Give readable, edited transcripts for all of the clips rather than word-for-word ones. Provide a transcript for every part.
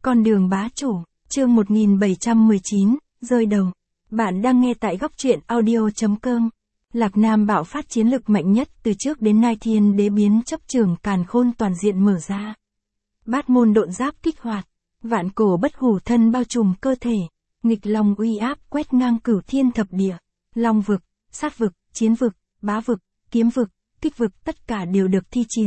Con đường bá chủ, chương 1719, rơi đầu. Bạn đang nghe tại góc truyện audio.com. Lạc Nam bạo phát chiến lực mạnh nhất từ trước đến nay, thiên đế biến chấp trường càn khôn toàn diện mở ra. Bát môn độn giáp kích hoạt, vạn cổ bất hủ thân bao trùm cơ thể, nghịch long uy áp quét ngang cửu thiên thập địa, long vực, sát vực, chiến vực, bá vực, kiếm vực, kích vực tất cả đều được thi triển.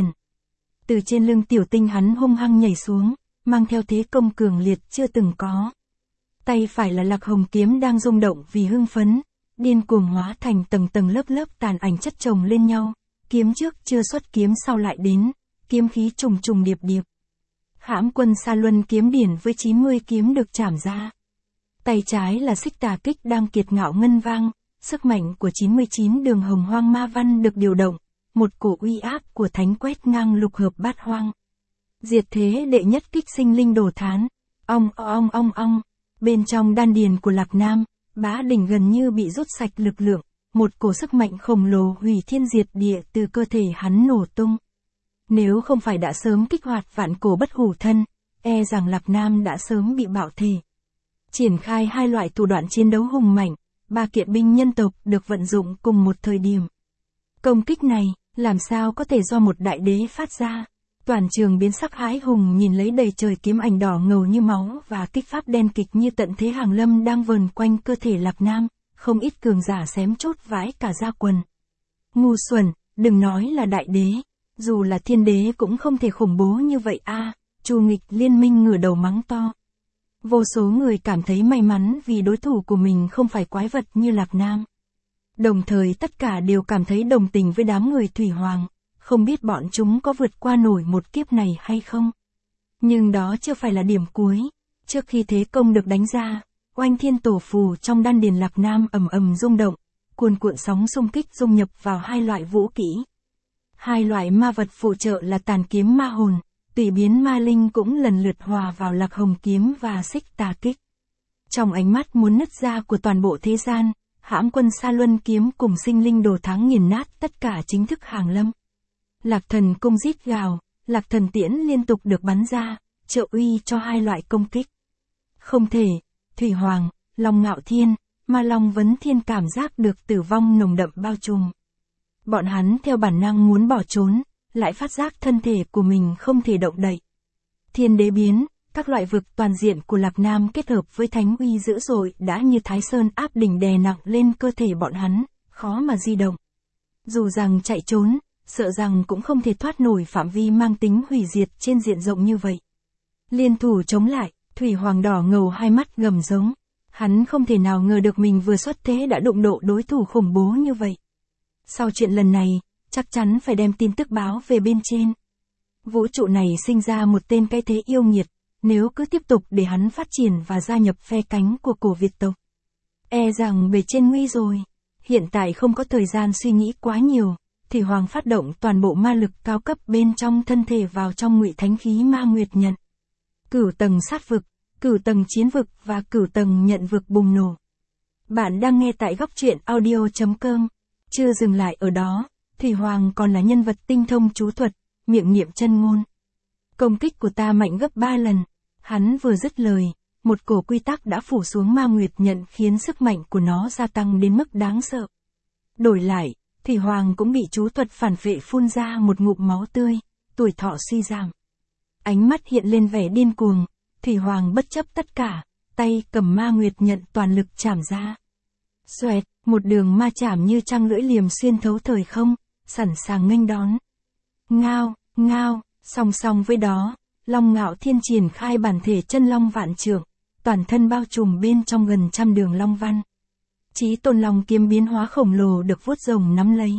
Từ trên lưng tiểu tinh hắn hung hăng nhảy xuống, mang theo thế công cường liệt chưa từng có. Tay phải là Lạc Hồng kiếm đang rung động vì hưng phấn, điên cuồng hóa thành tầng tầng lớp lớp tàn ảnh chất chồng lên nhau, kiếm trước chưa xuất kiếm sau lại đến, kiếm khí trùng trùng điệp điệp. Hãm quân Sa Luân kiếm điển với 90 kiếm được chảm ra. Tay trái là Xích Tà kích đang kiệt ngạo ngân vang, sức mạnh của 99 đường hồng hoang ma văn được điều động, một cổ uy áp của thánh quét ngang lục hợp bát hoang. Diệt thế đệ nhất kích sinh linh đồ thán, ong ong ong ong, bên trong đan điền của Lạc Nam, bá đỉnh gần như bị rút sạch lực lượng, một cổ sức mạnh khổng lồ hủy thiên diệt địa từ cơ thể hắn nổ tung. Nếu không phải đã sớm kích hoạt vạn cổ bất hủ thân, e rằng Lạc Nam đã sớm bị bạo thể. Triển khai hai loại thủ đoạn chiến đấu hùng mạnh, ba kiện binh nhân tộc được vận dụng cùng một thời điểm. Công kích này, làm sao có thể do một đại đế phát ra? Toàn trường biến sắc hãi hùng nhìn lấy đầy trời kiếm ảnh đỏ ngầu như máu và kích pháp đen kịch như tận thế hàng lâm đang vờn quanh cơ thể Lạc Nam, không ít cường giả xém chốt vãi cả da quần. Ngu xuẩn, đừng nói là đại đế, dù là thiên đế cũng không thể khủng bố như vậy a. Chu Nghịch liên minh ngửa đầu mắng to. Vô số người cảm thấy may mắn vì đối thủ của mình không phải quái vật như Lạc Nam. Đồng thời tất cả đều cảm thấy đồng tình với đám người Thủy Hoàng, không biết bọn chúng có vượt qua nổi một kiếp này hay không. Nhưng đó chưa phải là điểm cuối. Trước khi thế công được đánh ra, oanh thiên tổ phù trong đan điền Lạc Nam ầm ầm rung động, cuồn cuộn sóng xung kích dung nhập vào hai loại vũ kỹ. Hai loại ma vật phụ trợ là tàn kiếm ma hồn, tùy biến ma linh cũng lần lượt hòa vào Lạc Hồng kiếm và Xích Tà kích. Trong ánh mắt muốn nứt ra của toàn bộ thế gian, Hãm quân Sa Luân kiếm cùng sinh linh đồ thắng nghiền nát tất cả chính thức hàng lâm. Lạc thần cung rít gào, Lạc thần tiễn liên tục được bắn ra, trợ uy cho hai loại công kích. Không thể, Thủy Hoàng, Long Ngạo Thiên, Ma Long Vấn Thiên cảm giác được tử vong nồng đậm bao trùm. Bọn hắn theo bản năng muốn bỏ trốn, lại phát giác thân thể của mình không thể động đậy. Thiên đế biến, các loại vực toàn diện của Lạc Nam kết hợp với thánh uy dữ dội đã như Thái Sơn áp đỉnh đè nặng lên cơ thể bọn hắn, khó mà di động. Dù rằng chạy trốn, sợ rằng cũng không thể thoát nổi phạm vi mang tính hủy diệt trên diện rộng như vậy. Liên thủ chống lại, Thủy Hoàng đỏ ngầu hai mắt gầm giống. Hắn không thể nào ngờ được mình vừa xuất thế đã đụng độ đối thủ khủng bố như vậy. Sau chuyện lần này, chắc chắn phải đem tin tức báo về bên trên. Vũ trụ này sinh ra một tên cái thế yêu nghiệt, nếu cứ tiếp tục để hắn phát triển và gia nhập phe cánh của cổ Việt tộc, e rằng bề trên nguy rồi. Hiện tại không có thời gian suy nghĩ quá nhiều, Thủy Hoàng phát động toàn bộ ma lực cao cấp bên trong thân thể vào trong ngụy thánh khí ma nguyệt nhận. Cửu tầng sát vực, cửu tầng chiến vực và cửu tầng nhận vực bùng nổ. Bạn đang nghe tại góc truyện audio.com. Chưa dừng lại ở đó, Thủy Hoàng còn là nhân vật tinh thông chú thuật, miệng niệm chân ngôn. Công kích của ta mạnh gấp 3 lần. Hắn vừa dứt lời, một cổ quy tắc đã phủ xuống ma nguyệt nhận khiến sức mạnh của nó gia tăng đến mức đáng sợ. Đổi lại, Thủy Hoàng cũng bị chú thuật phản phệ phun ra một ngụm máu tươi, tuổi thọ suy giảm. Ánh mắt hiện lên vẻ điên cuồng, Thủy Hoàng bất chấp tất cả, tay cầm ma nguyệt nhận toàn lực chảm ra. Xoẹt, một đường ma chảm như trăng lưỡi liềm xuyên thấu thời không, sẵn sàng nghênh đón. Ngao, ngao, song song với đó, Long Ngạo Thiên triển khai bản thể chân long vạn trượng, toàn thân bao trùm bên trong gần 100 đường long văn. Chí Tôn Long kiếm biến hóa khổng lồ được vuốt rồng nắm lấy.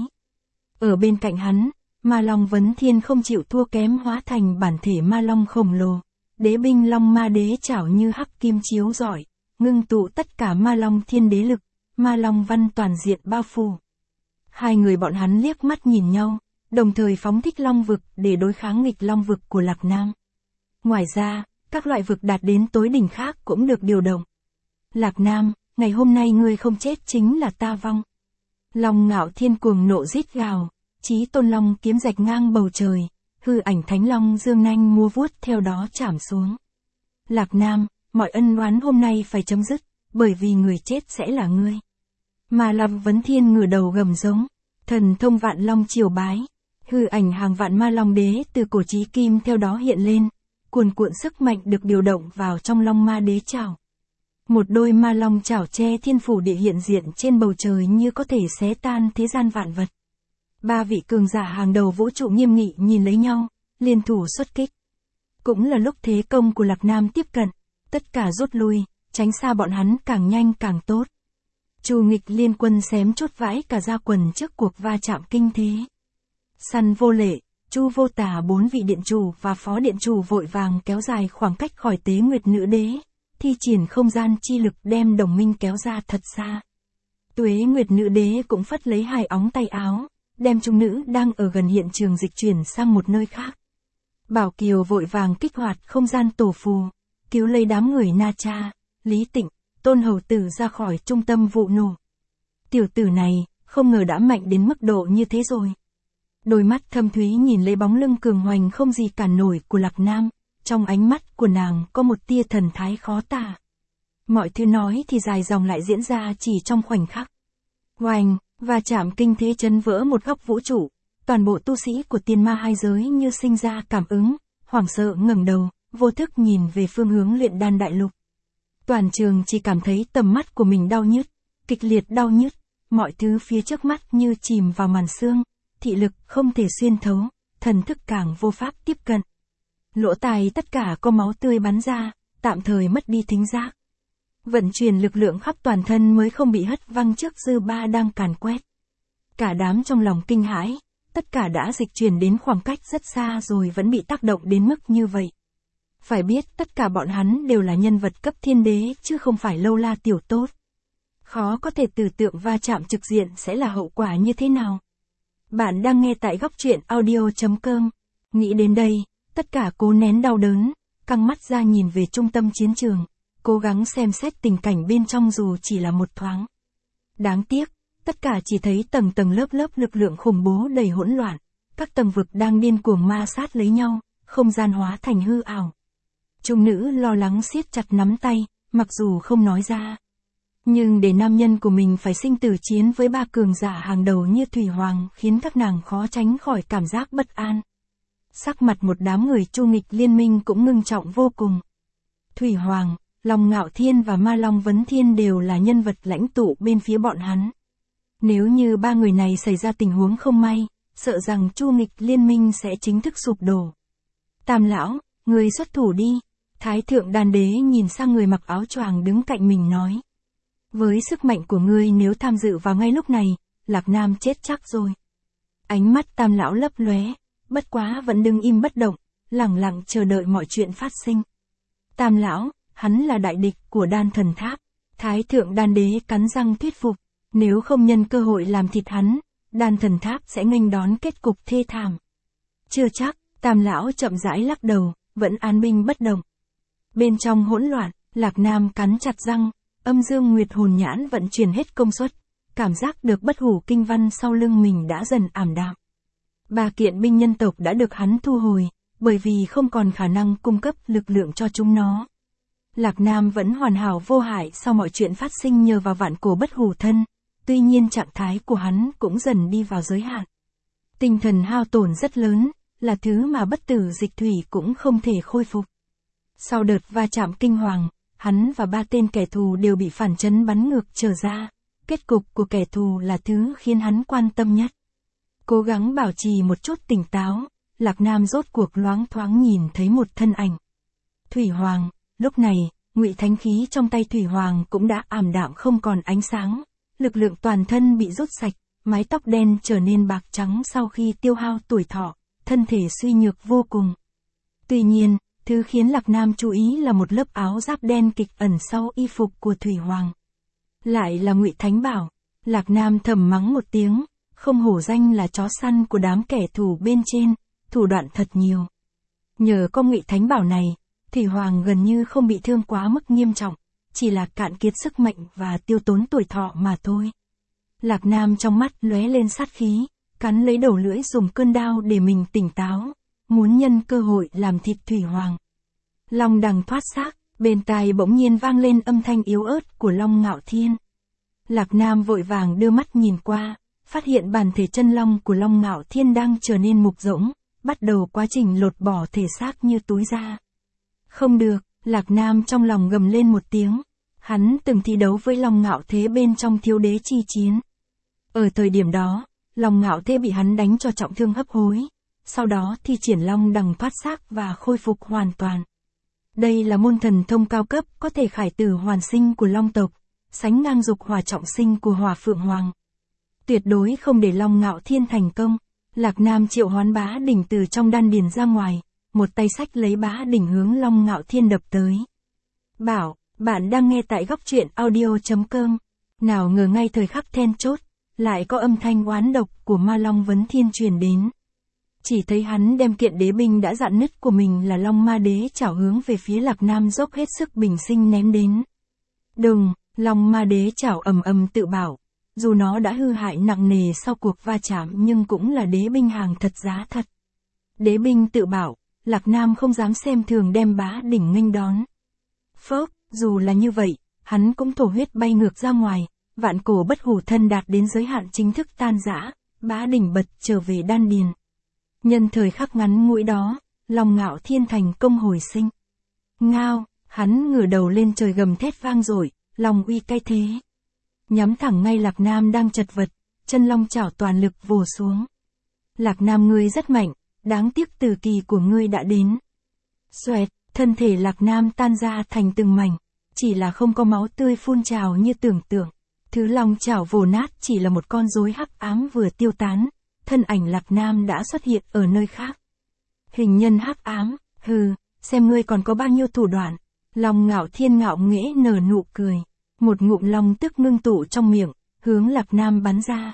Ở bên cạnh hắn, Ma Long Vấn Thiên không chịu thua kém hóa thành bản thể ma long khổng lồ. Đế binh Long Ma Đế chảo như hắc kim chiếu rọi, ngưng tụ tất cả ma long thiên đế lực, ma long văn toàn diện bao phủ. Hai người bọn hắn liếc mắt nhìn nhau, đồng thời phóng thích long vực để đối kháng nghịch long vực của Lạc Nam. Ngoài ra, các loại vực đạt đến tối đỉnh khác cũng được điều động. Lạc Nam, ngày hôm nay ngươi không chết chính là ta vong. Long Ngạo Thiên cuồng nộ rít gào, Chí Tôn Long kiếm rạch ngang bầu trời, hư ảnh Thánh Long dương nanh múa vuốt theo đó chảm xuống. Lạc Nam, mọi ân oán hôm nay phải chấm dứt, bởi vì người chết sẽ là ngươi. Ma Long Vấn Thiên ngửa đầu gầm giống, thần thông vạn long triều bái, hư ảnh hàng vạn ma long đế từ cổ chí kim theo đó hiện lên, cuồn cuộn sức mạnh được điều động vào trong long ma đế chảo. Một đôi ma long chảo che thiên phủ địa hiện diện trên bầu trời như có thể xé tan thế gian vạn vật. Ba vị cường giả hàng đầu vũ trụ nghiêm nghị nhìn lấy nhau, liên thủ xuất kích. Cũng là lúc thế công của Lạc Nam tiếp cận, tất cả rút lui, tránh xa bọn hắn càng nhanh càng tốt. Chu Nghịch liên quân xém chốt vãi cả ra quần trước cuộc va chạm kinh thế. Săn Vô Lệ, Chu Vô Tà, 4 vị điện chủ và phó điện chủ vội vàng kéo dài khoảng cách khỏi Tế Nguyệt Nữ Đế, thi triển không gian chi lực đem đồng minh kéo ra thật xa. Tuế Nguyệt Nữ Đế cũng phất lấy hai óng tay áo, đem chúng nữ đang ở gần hiện trường dịch chuyển sang một nơi khác. Bảo Kiều vội vàng kích hoạt không gian tổ phù, cứu lấy đám người Na Cha, Lý Tịnh, Tôn Hầu Tử ra khỏi trung tâm vụ nổ. Tiểu tử này, không ngờ đã mạnh đến mức độ như thế rồi. Đôi mắt thâm thúy nhìn lấy bóng lưng cường hoành không gì cản nổi của Lạc Nam, trong ánh mắt của nàng có một tia thần thái khó tả. Mọi thứ nói thì dài dòng lại diễn ra chỉ trong khoảnh khắc. Oanh, và chạm kinh thế chấn vỡ một góc vũ trụ, toàn bộ tu sĩ của tiên ma hai giới như sinh ra cảm ứng, hoảng sợ ngẩng đầu, vô thức nhìn về phương hướng luyện đan đại lục. Toàn trường chỉ cảm thấy tầm mắt của mình đau nhức, kịch liệt đau nhức, mọi thứ phía trước mắt như chìm vào màn sương, thị lực không thể xuyên thấu, thần thức càng vô pháp tiếp cận. Lỗ tai tất cả có máu tươi bắn ra, tạm thời mất đi thính giác. Vận chuyển lực lượng khắp toàn thân mới không bị hất văng trước dư ba đang càn quét. Cả đám trong lòng kinh hãi, tất cả đã dịch chuyển đến khoảng cách rất xa rồi vẫn bị tác động đến mức như vậy. Phải biết tất cả bọn hắn đều là nhân vật cấp thiên đế chứ không phải lâu la tiểu tốt. Khó có thể tưởng tượng va chạm trực diện sẽ là hậu quả như thế nào. Bạn đang nghe tại góc truyện audio.com. Nghĩ đến đây, tất cả cố nén đau đớn, căng mắt ra nhìn về trung tâm chiến trường, cố gắng xem xét tình cảnh bên trong dù chỉ là một thoáng. Đáng tiếc, tất cả chỉ thấy tầng tầng lớp lớp lực lượng khủng bố đầy hỗn loạn, các tầng vực đang điên cuồng ma sát lấy nhau, không gian hóa thành hư ảo. Trung nữ lo lắng siết chặt nắm tay, mặc dù không nói ra. Nhưng để nam nhân của mình phải sinh tử chiến với ba cường giả hàng đầu như Thủy Hoàng khiến các nàng khó tránh khỏi cảm giác bất an. Sắc mặt một đám người Chu Nghịch liên minh cũng ngưng trọng vô cùng. Thủy Hoàng, Long Ngạo Thiên và Ma Long Vấn Thiên đều là nhân vật lãnh tụ bên phía bọn hắn. Nếu như ba người này xảy ra tình huống không may, sợ rằng Chu Nghịch liên minh sẽ chính thức sụp đổ. Tam lão, người xuất thủ đi. Thái thượng đan đế nhìn sang người mặc áo choàng đứng cạnh mình nói. Với sức mạnh của ngươi nếu tham dự vào ngay lúc này, Lạc Nam chết chắc rồi. Ánh mắt tam lão lấp lóe, bất quá vẫn đứng im bất động, lẳng lặng chờ đợi mọi chuyện phát sinh. Tam lão, hắn là đại địch của đan thần tháp. Thái thượng đan đế cắn răng thuyết phục, nếu không nhân cơ hội làm thịt hắn, đan thần tháp sẽ nghênh đón kết cục thê thảm. Chưa chắc, tam lão chậm rãi lắc đầu, vẫn an binh bất động. Bên trong hỗn loạn, Lạc Nam cắn chặt răng, âm dương nguyệt hồn nhãn vận chuyển hết công suất, cảm giác được bất hủ kinh văn sau lưng mình đã dần ảm đạm. Ba kiện binh nhân tộc đã được hắn thu hồi, bởi vì không còn khả năng cung cấp lực lượng cho chúng nó. Lạc Nam vẫn hoàn hảo vô hại sau mọi chuyện phát sinh nhờ vào vạn cổ bất hủ thân, tuy nhiên trạng thái của hắn cũng dần đi vào giới hạn. Tinh thần hao tổn rất lớn, là thứ mà bất tử dịch thủy cũng không thể khôi phục. Sau đợt va chạm kinh hoàng, hắn và ba tên kẻ thù đều bị phản chấn bắn ngược trở ra, kết cục của kẻ thù là thứ khiến hắn quan tâm nhất. Cố gắng bảo trì một chút tỉnh táo, Lạc Nam rốt cuộc loáng thoáng nhìn thấy một thân ảnh. Thủy Hoàng, lúc này, ngụy thánh khí trong tay Thủy Hoàng cũng đã ảm đạm không còn ánh sáng, lực lượng toàn thân bị rút sạch, mái tóc đen trở nên bạc trắng sau khi tiêu hao tuổi thọ, thân thể suy nhược vô cùng. Tuy nhiên, thứ khiến Lạc Nam chú ý là một lớp áo giáp đen kịch ẩn sau y phục của Thủy Hoàng. Lại là Ngụy Thánh Bảo, Lạc Nam thầm mắng một tiếng, không hổ danh là chó săn của đám kẻ thù bên trên, thủ đoạn thật nhiều. Nhờ có Ngụy Thánh Bảo này, Thủy Hoàng gần như không bị thương quá mức nghiêm trọng, chỉ là cạn kiệt sức mạnh và tiêu tốn tuổi thọ mà thôi. Lạc Nam trong mắt lóe lên sát khí, cắn lấy đầu lưỡi dùng cơn đao để mình tỉnh táo, muốn nhân cơ hội làm thịt Thủy Hoàng. Long đằng thoát xác, Bên tai bỗng nhiên vang lên âm thanh yếu ớt của Long Ngạo Thiên. Lạc Nam vội vàng đưa mắt nhìn qua, phát hiện bản thể chân long của Long Ngạo Thiên đang trở nên mục rỗng, bắt đầu quá trình lột bỏ thể xác như túi da. Không được, Lạc Nam trong lòng gầm lên một tiếng. Hắn từng thi đấu với Long Ngạo Thế bên trong Thiếu Đế chi chiến. Ở thời điểm đó, Long Ngạo Thế bị hắn đánh cho trọng thương hấp hối, sau đó thi triển Long Đằng thoát xác và khôi phục hoàn toàn. Đây là môn thần thông cao cấp có thể khải tử hoàn sinh của Long tộc, sánh ngang dục hỏa trọng sinh của Hỏa Phượng Hoàng. Tuyệt đối không để Long Ngạo Thiên thành công, Lạc Nam triệu hoán bá đỉnh từ trong đan điền ra ngoài, một tay xách lấy bá đỉnh hướng Long Ngạo Thiên đập tới. Bảo, bạn đang nghe tại góc truyện audio.com. Nào ngờ ngay thời khắc then chốt, lại có âm thanh oán độc của Ma Long Vấn Thiên truyền đến. Chỉ thấy hắn đem kiện đế binh đã rạn nứt của mình là Long Ma Đế chảo hướng về phía Lạc Nam dốc hết sức bình sinh ném đến. Đừng, Long Ma Đế chảo ầm ầm tự bảo, dù nó đã hư hại nặng nề sau cuộc va chạm nhưng cũng là đế binh hàng thật giá thật. Đế binh tự bảo, Lạc Nam không dám xem thường đem bá đỉnh nghênh đón. Phốc, dù là như vậy, hắn cũng thổ huyết bay ngược ra ngoài, vạn cổ bất hủ thân đạt đến giới hạn chính thức tan rã, bá đỉnh bật trở về đan điền. Nhân thời khắc ngắn ngủi đó, Long Ngạo Thiên thành công hồi sinh. Ngao, hắn ngửa đầu lên trời gầm thét vang dội, Long uy cai thế. Nhắm thẳng ngay Lạc Nam đang chật vật, chân long chảo toàn lực vồ xuống. Lạc Nam ngươi rất mạnh, đáng tiếc tử kỳ của ngươi đã đến. Xoẹt, thân thể Lạc Nam tan ra thành từng mảnh, chỉ là không có máu tươi phun trào như tưởng tượng. Thứ long chảo vồ nát chỉ là một con rối hắc ám vừa tiêu tán, thân ảnh Lạc Nam đã xuất hiện ở nơi khác. Hình nhân hắc ám, hừ, xem ngươi còn có bao nhiêu thủ đoạn. Long Ngạo Thiên ngạo nghễ nở nụ cười, một ngụm long tức ngưng tụ trong miệng, hướng Lạc Nam bắn ra.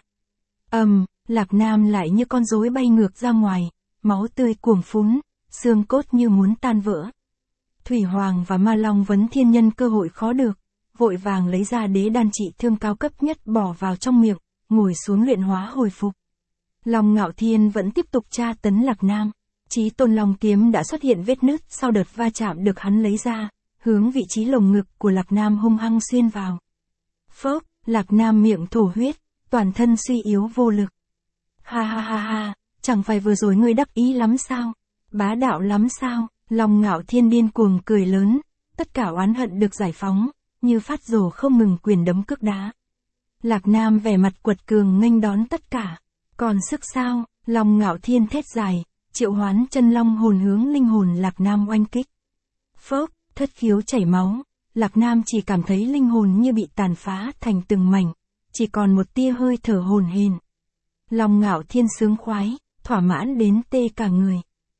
Lạc Nam lại như con rối bay ngược ra ngoài, máu tươi cuồng phún, xương cốt như muốn tan vỡ. Thủy Hoàng và Ma Long Vấn Thiên nhân cơ hội khó được, vội vàng lấy ra đế đan trị thương cao cấp nhất bỏ vào trong miệng, ngồi xuống luyện hóa hồi phục. Long Ngạo Thiên vẫn tiếp tục tra tấn Lạc Nam. Chí Tôn Long kiếm đã xuất hiện vết nứt sau đợt va chạm được hắn lấy ra, hướng vị trí lồng ngực của Lạc Nam hung hăng xuyên vào. Phốc, Lạc Nam miệng thổ huyết, toàn thân suy yếu vô lực. Ha ha ha ha, chẳng phải vừa rồi ngươi đắc ý lắm sao? Bá đạo lắm sao? Long Ngạo Thiên điên cuồng cười lớn, tất cả oán hận được giải phóng, như phát rồ không ngừng quyền đấm cước đá. Lạc Nam vẻ mặt quật cường nghênh đón tất cả. Còn sức sao? Long Ngạo Thiên thét dài, triệu hoán chân long hồn hướng linh hồn Lạc Nam oanh kích. Phốc, thất khiếu chảy máu, Lạc Nam chỉ cảm thấy linh hồn như bị tàn phá thành từng mảnh, chỉ còn một tia hơi thở hồn hển. Long Ngạo Thiên sướng khoái, thỏa mãn đến tê cả người.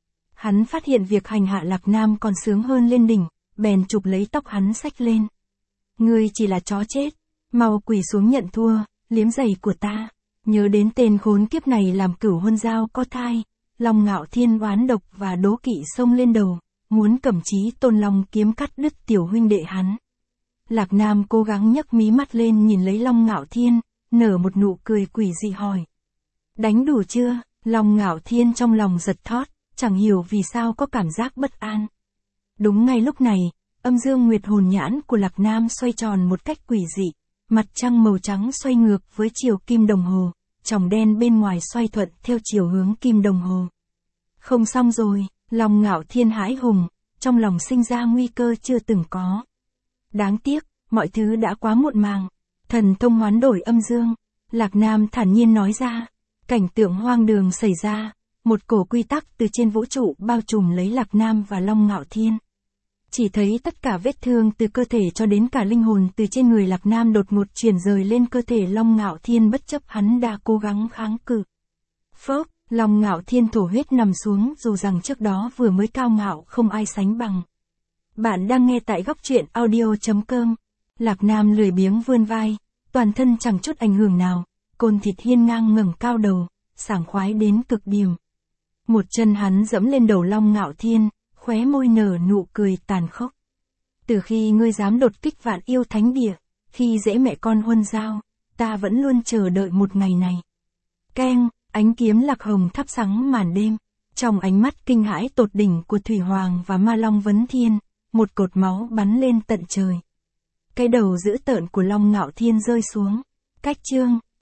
Hắn phát hiện việc hành hạ Lạc Nam còn sướng hơn lên đỉnh, bèn chụp lấy tóc hắn xách lên. Ngươi chỉ là chó chết, mau quỳ xuống nhận thua, liếm giày của ta. Nhớ đến tên khốn kiếp này làm cửu huân giao có thai, Long Ngạo Thiên oán độc và đố kỵ xông lên đầu, muốn cầm Chí Tôn Long kiếm cắt đứt tiểu huynh đệ hắn. Lạc Nam cố gắng nhấc mí mắt lên nhìn lấy Long Ngạo Thiên, nở một nụ cười quỷ dị hỏi. Đánh đủ chưa? Long Ngạo Thiên trong lòng giật thót, chẳng hiểu vì sao có cảm giác bất an. Đúng ngay lúc này, âm dương nguyệt hồn nhãn của Lạc Nam xoay tròn một cách quỷ dị, mặt trăng màu trắng xoay ngược với chiều kim đồng hồ, tròng đen bên ngoài xoay thuận theo chiều hướng kim đồng hồ. Không xong rồi, Long Ngạo Thiên hãi hùng, trong lòng sinh ra nguy cơ chưa từng có. Đáng tiếc, mọi thứ đã quá muộn màng. Thần thông hoán đổi âm dương, Lạc Nam thản nhiên nói ra. Cảnh tượng hoang đường xảy ra, một cổ quy tắc từ trên vũ trụ bao trùm lấy Lạc Nam và Long Ngạo Thiên. Chỉ thấy tất cả vết thương từ cơ thể cho đến cả linh hồn từ trên người Lạc Nam đột ngột chuyển rời lên cơ thể Long Ngạo Thiên bất chấp hắn đã cố gắng kháng cự. Phốc, Long Ngạo Thiên thổ huyết nằm xuống dù rằng trước đó vừa mới cao ngạo không ai sánh bằng. Bạn đang nghe tại góc truyện audio.com. Lạc Nam lười biếng vươn vai, toàn thân chẳng chút ảnh hưởng nào, côn thịt hiên ngang ngẩng cao đầu, sảng khoái đến cực điểm. Một chân hắn dẫm lên đầu Long Ngạo Thiên, khóe môi nở nụ cười tàn khốc. Từ khi ngươi dám đột kích Vạn Yêu Thánh Địa, khi dễ mẹ con huân giao, ta vẫn luôn chờ đợi một ngày này. Keng, ánh kiếm lạc hồng thắp sáng màn đêm, trong ánh mắt kinh hãi tột đỉnh của Thủy Hoàng và Ma Long Vấn Thiên, một cột máu bắn lên tận trời. Cái đầu dữ tợn của Long Ngạo Thiên rơi xuống. Cách chương